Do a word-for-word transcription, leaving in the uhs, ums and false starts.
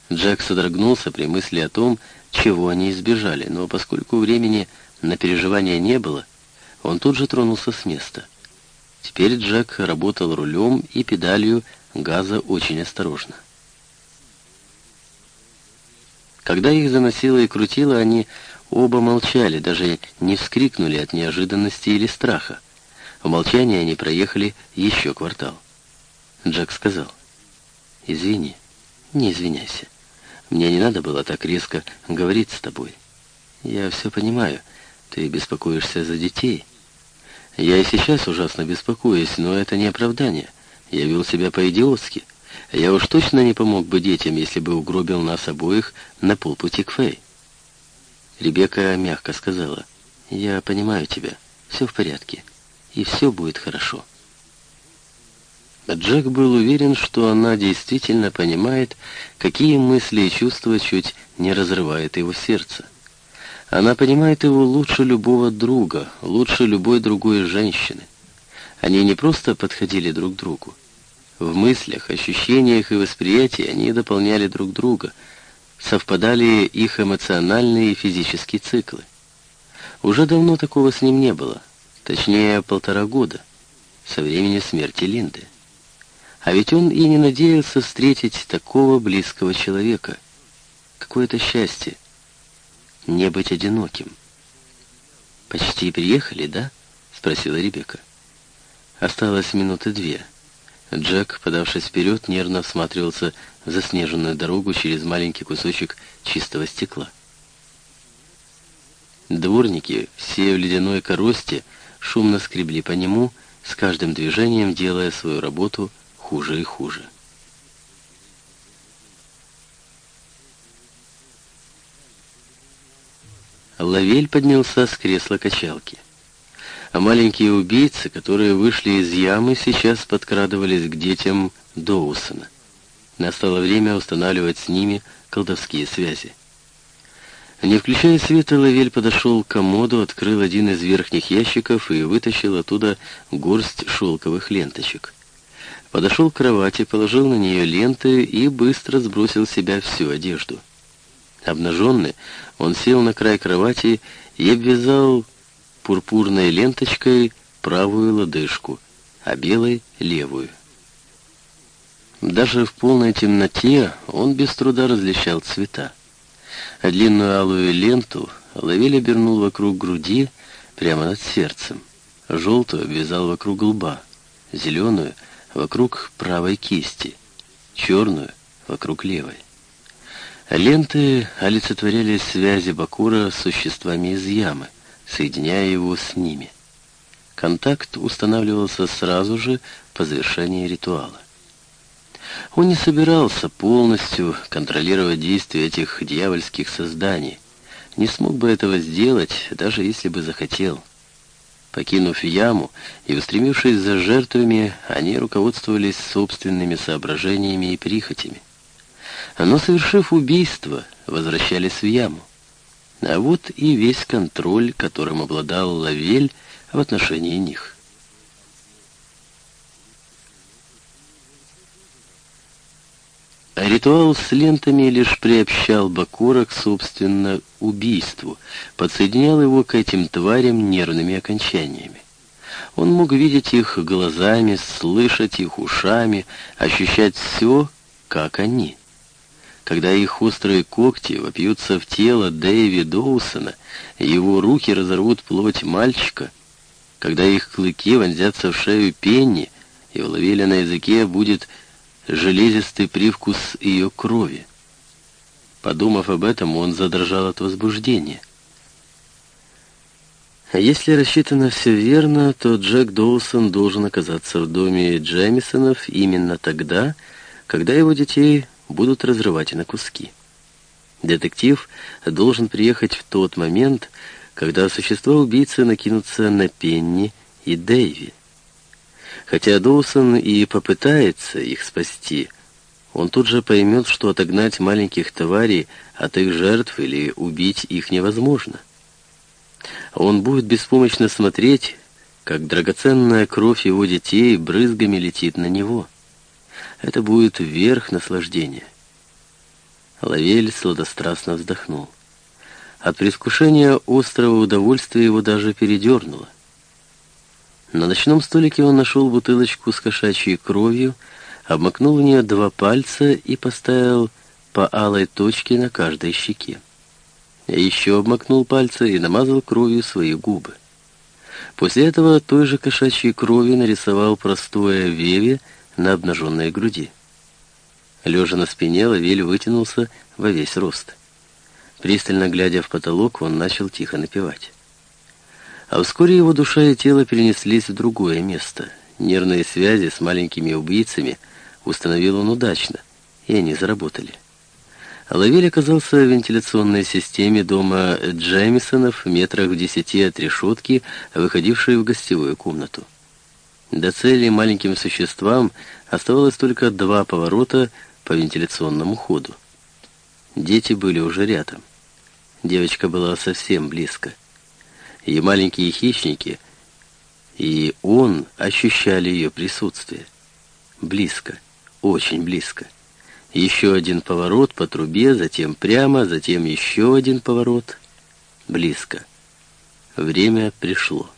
Джек содрогнулся при мысли о том, чего они избежали, но поскольку времени на переживания не было, он тут же тронулся с места. Теперь Джек работал рулем и педалью газа очень осторожно. Когда их заносило и крутило, они оба молчали, даже не вскрикнули от неожиданности или страха. В молчании они проехали еще квартал. Джек сказал: «Извини». «Не извиняйся. Мне не надо было так резко говорить с тобой. Я все понимаю. Ты беспокоишься за детей. Я и сейчас ужасно беспокоюсь, но это не оправдание. Я вел себя по-идиотски. Я уж точно не помог бы детям, если бы угробил нас обоих на полпути к Фэй». Ребекка мягко сказала: «Я понимаю тебя. Все в порядке. И все будет хорошо». Джек был уверен, что она действительно понимает, какие мысли и чувства чуть не разрывает его сердце. Она понимает его лучше любого друга, лучше любой другой женщины. Они не просто подходили друг к другу. В мыслях, ощущениях и восприятии они дополняли друг друга, совпадали их эмоциональные и физические циклы. Уже давно такого с ним не было, точнее полтора года, со времени смерти Линды. А ведь он и не надеялся встретить такого близкого человека. Какое-то счастье не быть одиноким. «Почти приехали, да?» — спросила Ребекка. Осталось минуты две. Джек, подавшись вперед, нервно всматривался в заснеженную дорогу через маленький кусочек чистого стекла. Дворники, все в ледяной коросте, шумно скребли по нему, с каждым движением делая свою работу хуже и хуже. Лавель поднялся с кресла-качалки. А маленькие убийцы, которые вышли из ямы, сейчас подкрадывались к детям Доусона. Настало время устанавливать с ними колдовские связи. Не включая света, Лавель подошел к комоду, открыл один из верхних ящиков и вытащил оттуда горсть шелковых ленточек. Подошел к кровати, положил на нее ленты и быстро сбросил с себя всю одежду. Обнаженный, он сел на край кровати и обвязал пурпурной ленточкой правую лодыжку, а белой — левую. Даже в полной темноте он без труда различал цвета. А длинную алую ленту Лавель обернул вокруг груди, прямо над сердцем. Желтую обвязал вокруг лба, зеленую — вокруг правой кисти, черную — вокруг левой. Ленты олицетворяли связи Бакура с существами из ямы, соединяя его с ними. Контакт устанавливался сразу же по завершении ритуала. Он не собирался полностью контролировать действия этих дьявольских созданий, не смог бы этого сделать, даже если бы захотел. Покинув яму и устремившись за жертвами, они руководствовались собственными соображениями и прихотями. Но, совершив убийство, возвращались в яму. А вот и весь контроль, которым обладал Лавель в отношении них. А ритуал с лентами лишь приобщал Бакура к, собственно, убийству, подсоединял его к этим тварям нервными окончаниями. Он мог видеть их глазами, слышать их ушами, ощущать все, как они. Когда их острые когти вопьются в тело Дэйви Доусона, его руки разорвут плоть мальчика, когда их клыки вонзятся в шею Пенни, и у Лавеля на языке будет железистый привкус ее крови. Подумав об этом, он задрожал от возбуждения. Если рассчитано все верно, то Джек Доусон должен оказаться в доме Джемисонов именно тогда, когда его детей будут разрывать на куски. Детектив должен приехать в тот момент, когда существа-убийцы накинутся на Пенни и Дэйви. Хотя Доусон и попытается их спасти, он тут же поймет, что отогнать маленьких тварей от их жертв или убить их невозможно. Он будет беспомощно смотреть, как драгоценная кровь его детей брызгами летит на него. Это будет верх наслаждения. Лавель сладострастно вздохнул. От предвкушения острого удовольствия его даже передернуло. На ночном столике он нашел бутылочку с кошачьей кровью, обмакнул в нее два пальца и поставил по алой точке на каждой щеке. Еще обмакнул пальцы и намазал кровью свои губы. После этого той же кошачьей кровью нарисовал простое веве на обнаженной груди. Лежа на спине, Лавель вытянулся во весь рост. Пристально глядя в потолок, он начал тихо напевать. А вскоре его душа и тело перенеслись в другое место. Нервные связи с маленькими убийцами установил он удачно, и они заработали. Лавель оказался в вентиляционной системе дома Джеймисонов в метрах в десяти от решетки, выходившей в гостевую комнату. До цели маленьким существам оставалось только два поворота по вентиляционному ходу. Дети были уже рядом. Девочка была совсем близко. И маленькие хищники, и он ощущали ее присутствие. Близко, очень близко. Еще один поворот по трубе, затем прямо, затем еще один поворот. Близко. Время пришло.